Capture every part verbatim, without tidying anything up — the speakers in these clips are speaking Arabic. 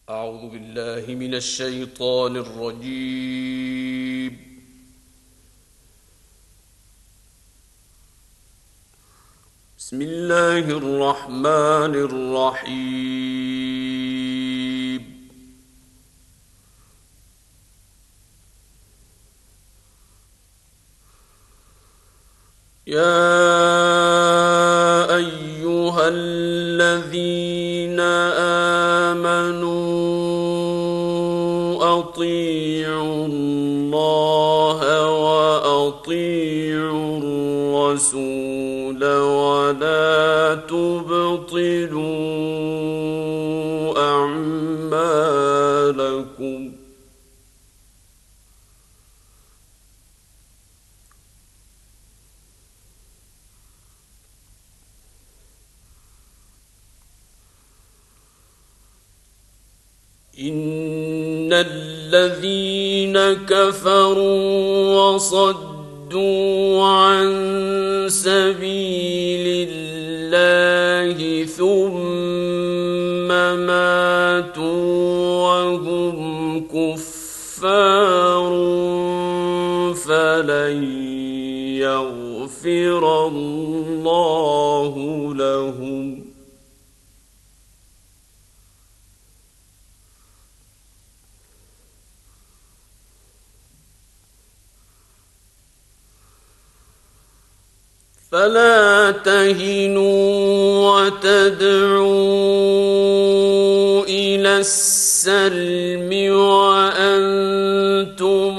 أعوذ بالله من الشيطان الرجيم. بسم الله الرحمن الرحيم. يا أيها الذين آمنوا أطيعوا الله وأطيعوا الرسول ولا تبطلوا أعمالكم. إن الذين كفروا وصدوا عن سبيل الله ثم ماتوا وهم كفار فلن يغفر الله لهم. فلا تهنوا وتدعوا إلى السلم وأنتم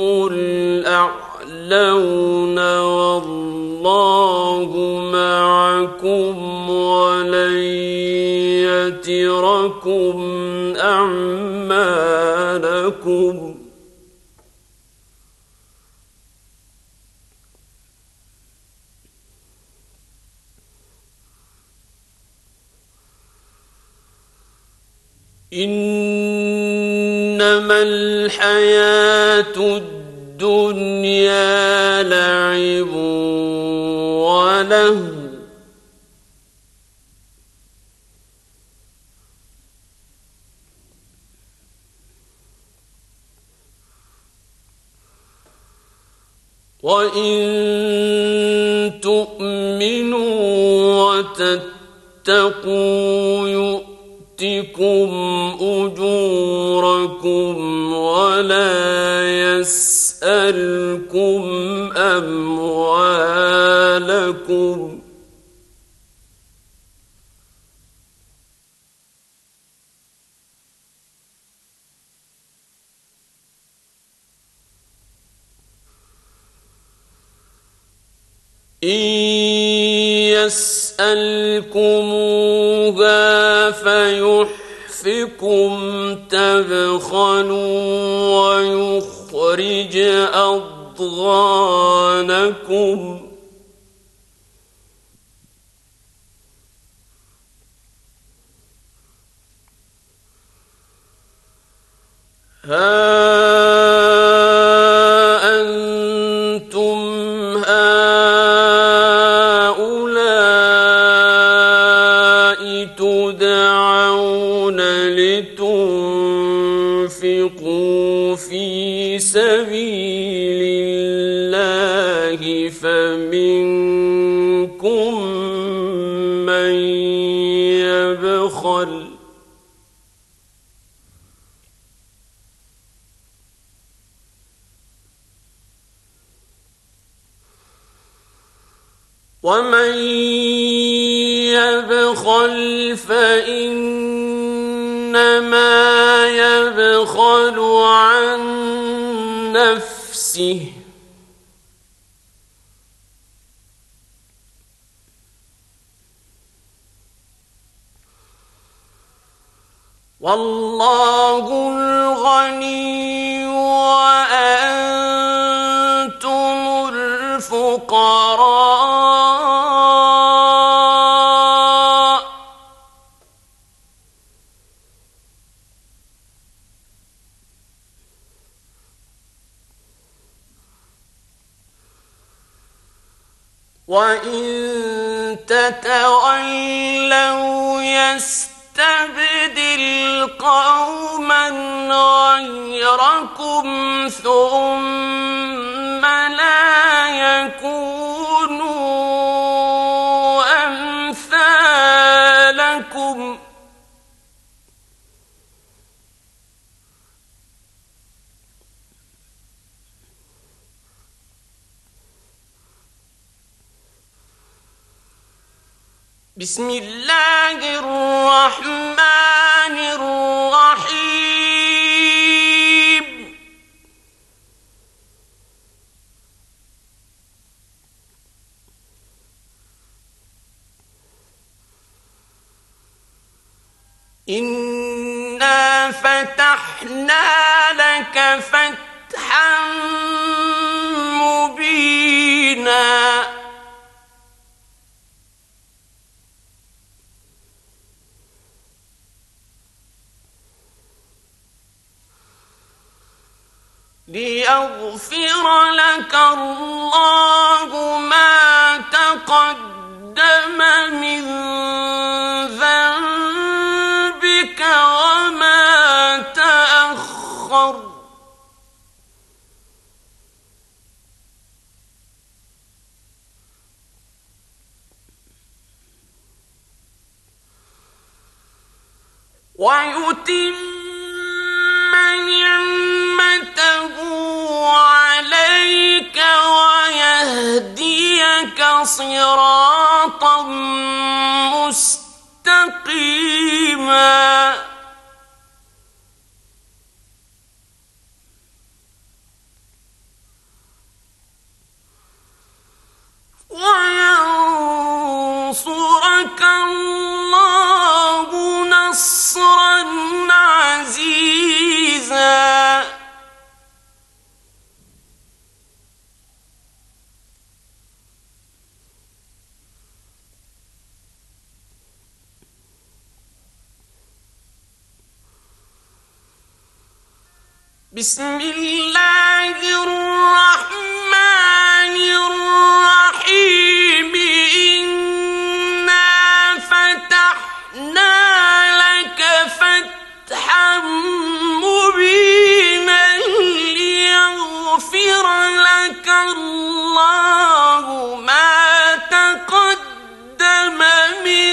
الأعلون والله معكم ولن يتركم أعمالكم. إنما الحياة الدنيا لعب ولهو وإن تؤمنوا وتتقوا يؤتكم أجوركم ولا يسألكم أموالكم. إن يسألكموها فيحفكم تبخلوا ويخرج أضغانكم. ها أنتم هؤلاء تدعون لتنفقوا في سبيل الله فمنكم من يبخل ومن يبخل فإنما يبخل عن نفسه والله الغني وأنتم الفقراء وإن تتولوا يستبدل يستبدل قوما غيركم ثم لا يكونوا أمثالكم بسم الله الرحمن الرحيم إنا فتحنا لك فتحا مبينا ليغفر لك الله ما تقدم من ذنبك وما تأخر ويتم نعمته عليك ويهديك صراطا مستقيما وينصرك الله نصرا عزيزا بسم الله الرحمن الرحيم إنا فتحنا لك فتحا مبينا ليغفر لك الله ما تقدم من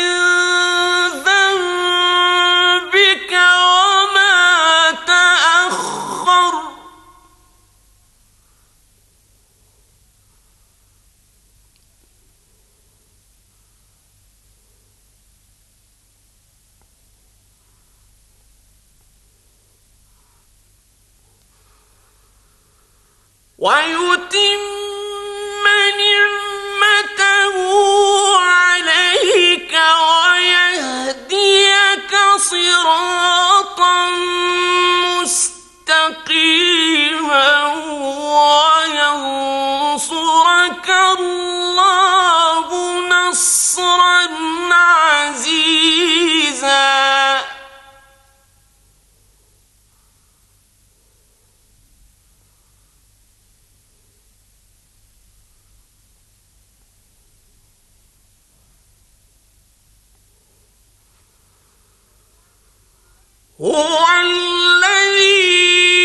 ذنبك وما تأخر ويتم نعمته عليك ويهديك صراطا مستقيما وينصرك الله نصرا عزيزا هو الذي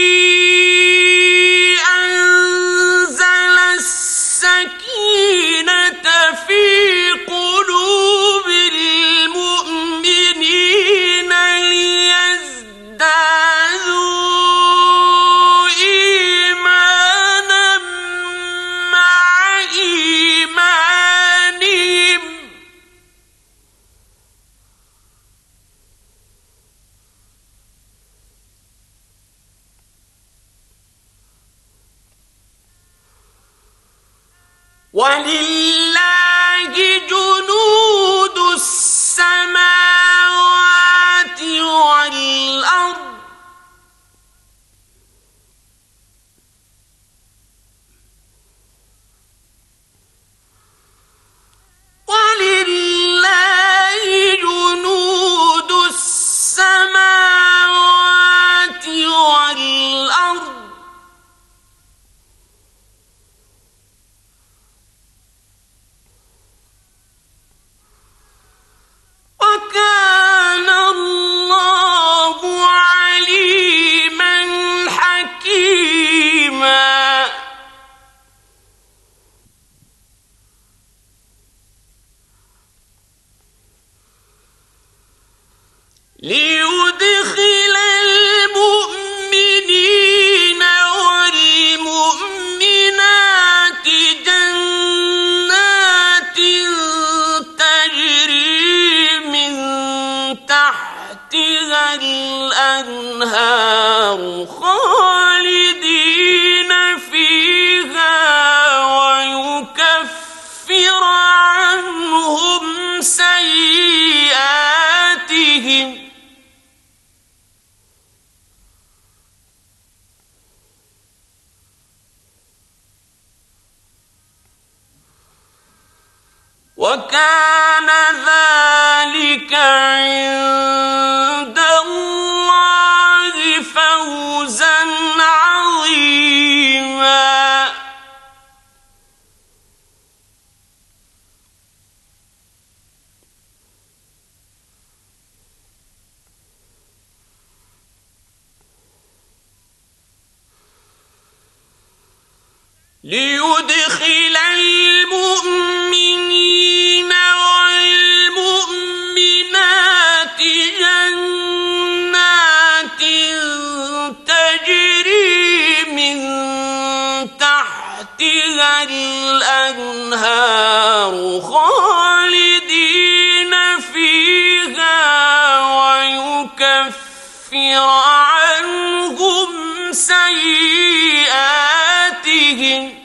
أنزل السكينة في قلوب المؤمنين ليزدادوا إيمانا مع إيمانهم ولله جنود السماوات والأرض ولله جنود السماوات والأرض الأنهار خالدين فيها ويكفر عنهم سيئاتهم وكان ذلك عند الله فوزا عظيما. ليدخل المؤمنين والمؤمنات جنات تجري من تحتها الأنهار خالدين فيها ويكفر عنهم سيئاتهم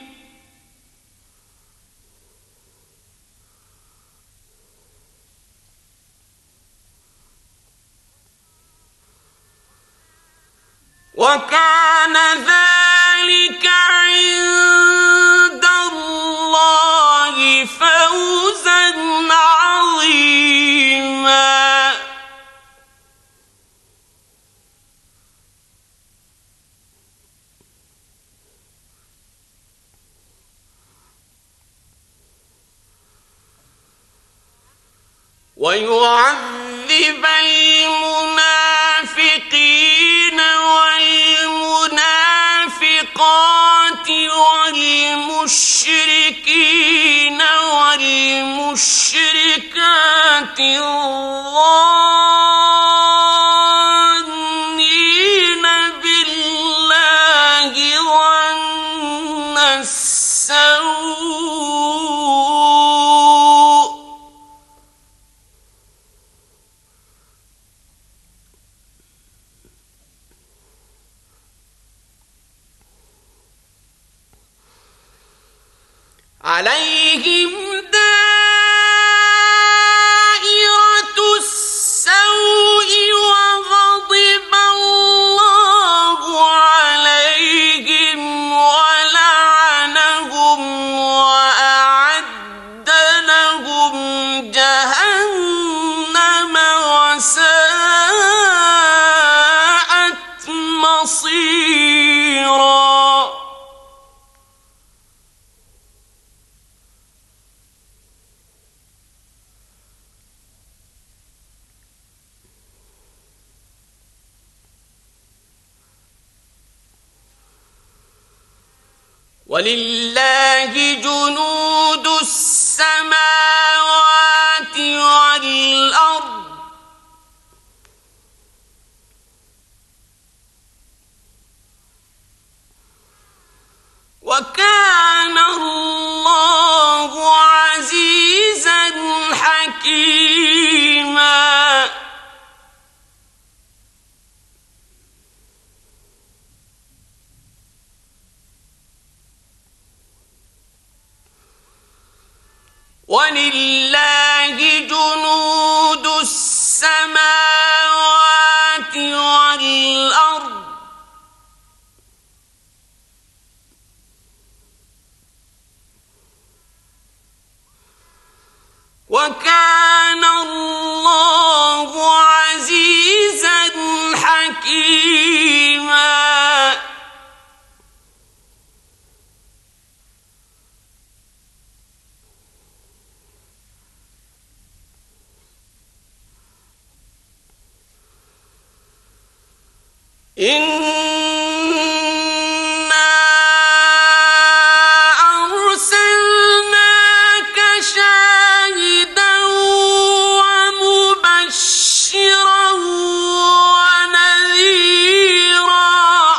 وكان ذلك عند الله فوزا عظيما. ويعذب المنافقين والمنافقات والمشركين والمشركات الظانين بالله ظن السوء عليهم دائرة السوء وغضب الله عليهم ولعنهم وأعد لهم جهنم وساءت مصيرا. ولله جنود السماوات والأرض وكان الله عزيزا حكيما. ولله جنود السماوات والأرض وكان الله عزيزا حكيما. إنا أرسلناك شاهدا ومبشرا ونذيرا.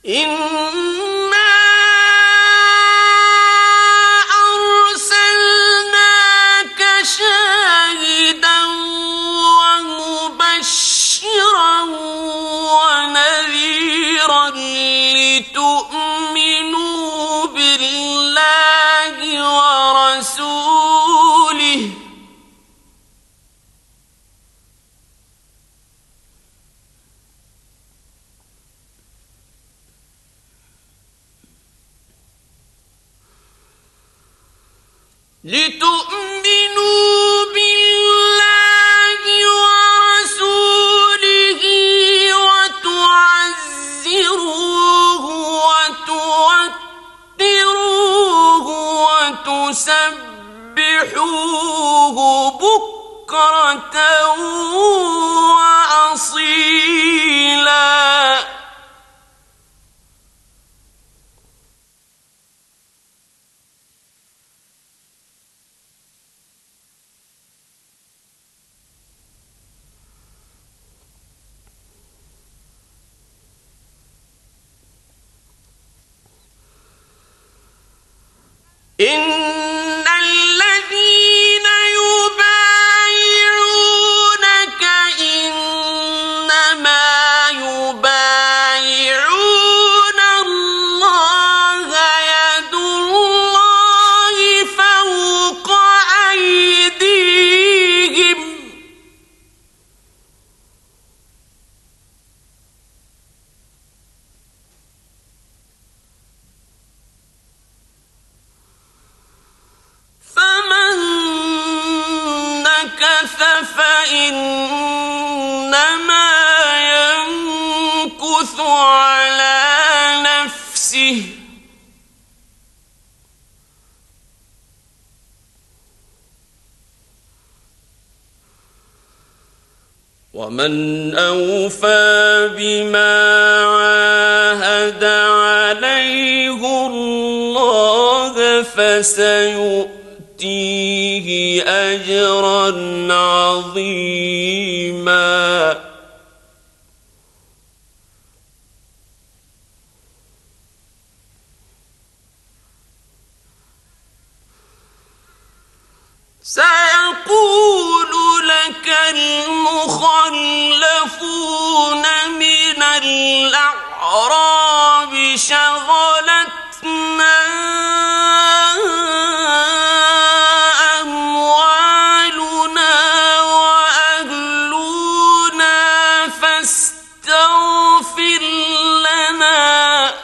إنا أرسلناك شاهدا ومبشرا ونذيرا لتؤمنوا بالله ورسوله لتؤمنوا بالله ورسوله وتعزروه وتوقروه وتسبحوه بكرة وأصيلا إن الذين يبايعونك إنما يبايعون الله يد الله فوق أيديهم فمن نكث فإنما ينكث على نفسه ومن أوفى بما عاهد عليه الله فسيؤتيه أجرا عظيما سيقول لك المخلفون من الأعراب شغلتنا أموالنا وأهلنا فاستغفر لنا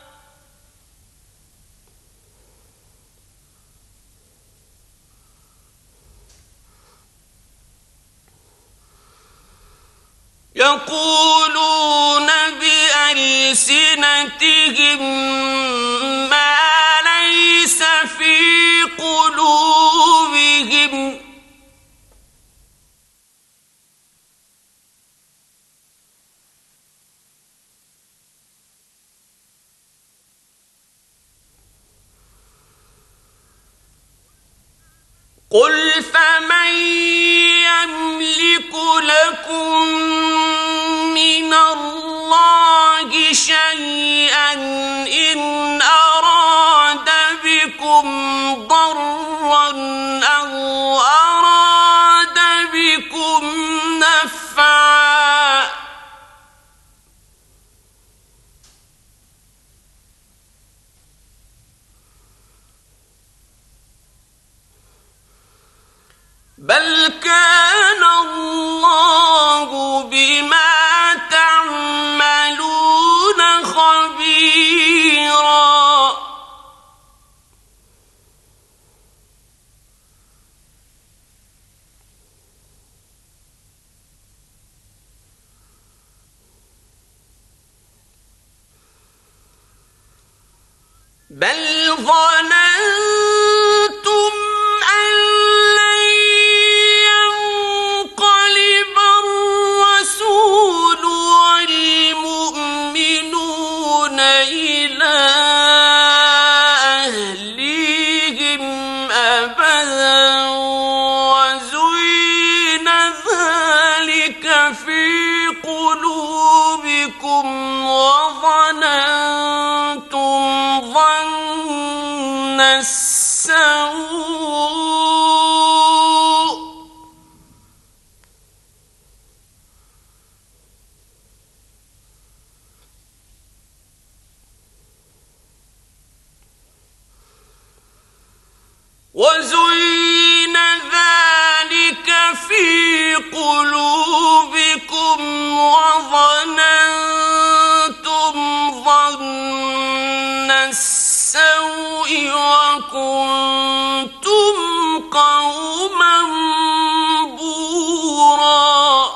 يقولون بألسنتهم ما ليس في قلوبهم قل فمن يملك لكم من الله شيئا إن أراد بكم ضرا أو أراد بكم نفعا بل كان الله بما تعملون خبيرا بل ظننتم أن لن ينقلب الرسول والمؤمنون إلى أهليهم أبدا وزين ذلك في قلوبكم وظننتم السوء وزين ذلك في قلوبكم وظننتم ظن السوء وكنتم قوما بورا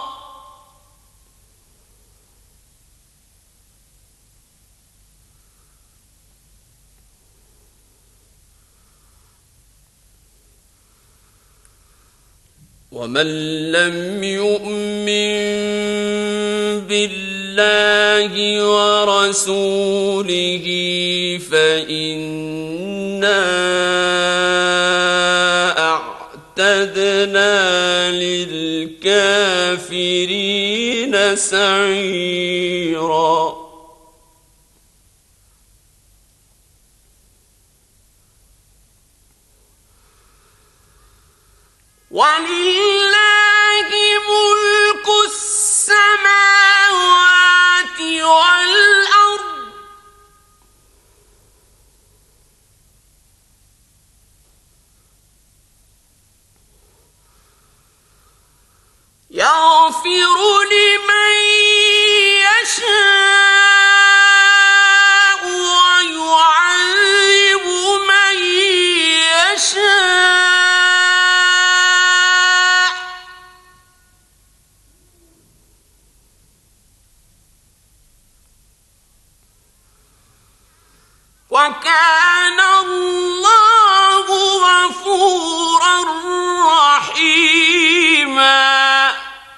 ومن لم يؤمن بالله ورسوله فإنا أعتدنا للكافرين سعيرا ولله ملك السماوات والأرض يغفر لمن يشاء ويعذب من يشاء وكان الله غفورا رحيما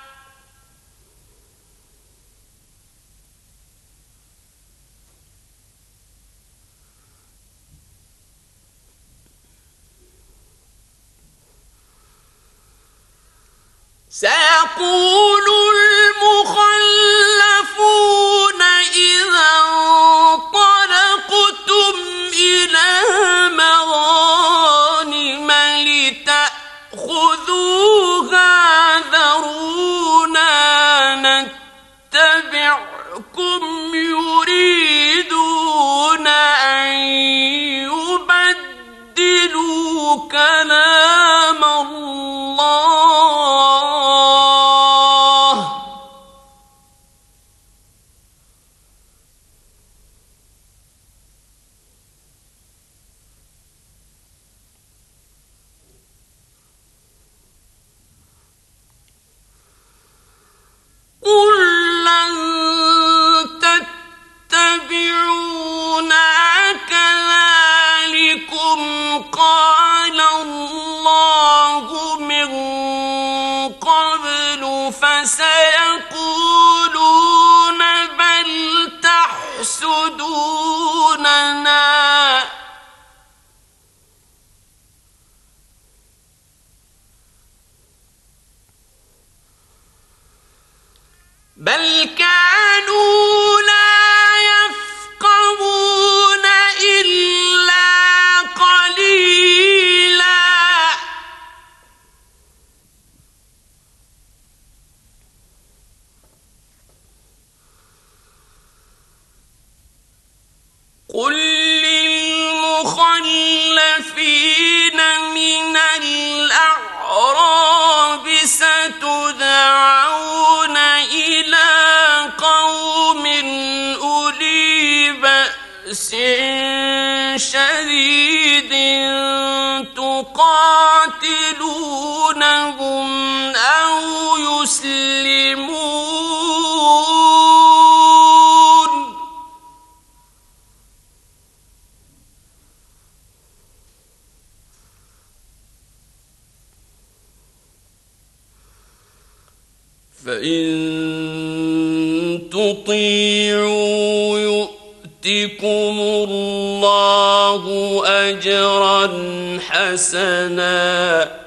سيقول المخلفون إذا انطلقتم إلى مغانم لتأخذوها ذرونا نتبعكم يريدون أن يبدلوا كلام الله قل لن تتبعونا كذلكم قال الله من قبل فسيقولون بل تحسدوننا بل كانوا لا يفقهون إلا قليلا قل للمخلفين من الأعراب ستدعون إلى قوم أولي بأس شديد تقاتلونهم أو يسلمون فإن تطيعوا يؤتكم الله أجرا حسنا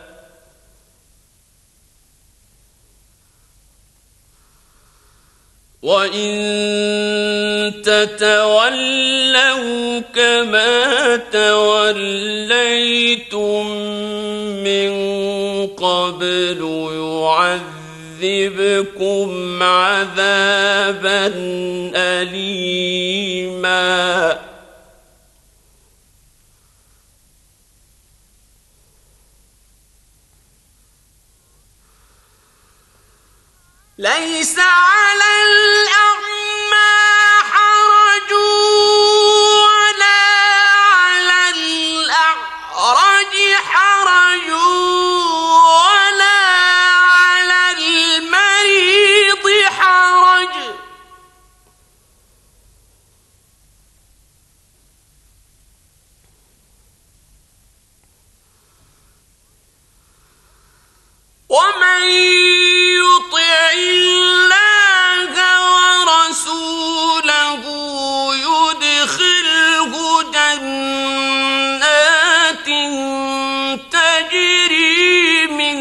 وإن تتولوا كما توليتم من قبل يعذبكم عذابا أليما ليس على الأعمى حرج ولا على الأعرج حرج ولا على المريض حرج ومن يطع الله ورسوله يدخله جنات تجري من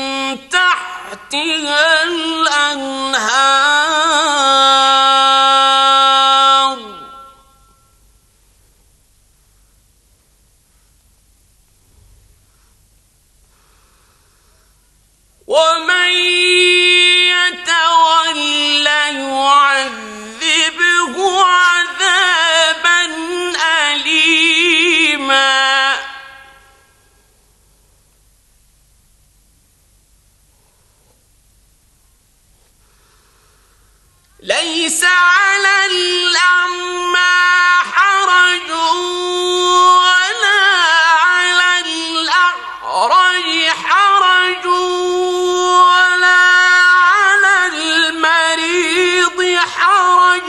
تحتها الأنهار ومن يتول يعذبه عذابا أليما ليس على الأعمى حرج ولا على الأعرج حرج ولا على المريض حرج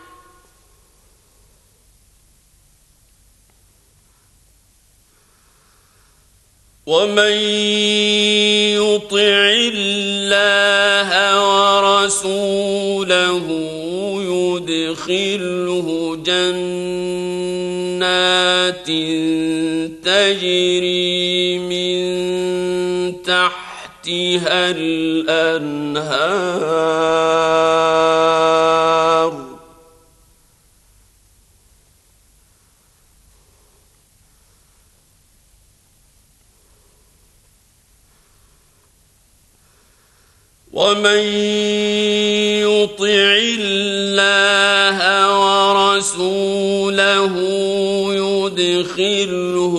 ومن يطع الله ورسوله يدخله جنات تجري من تحتها الأنهار ومن يطع الله ورسوله يدخله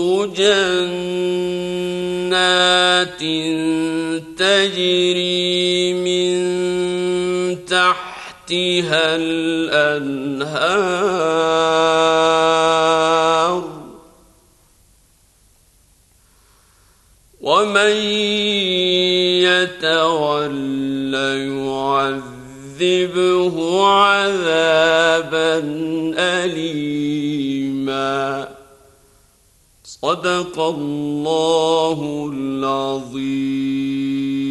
جنات تجري من تحتها الأنهار ومن يتول يعذبه عذابا أليما صدق الله العظيم.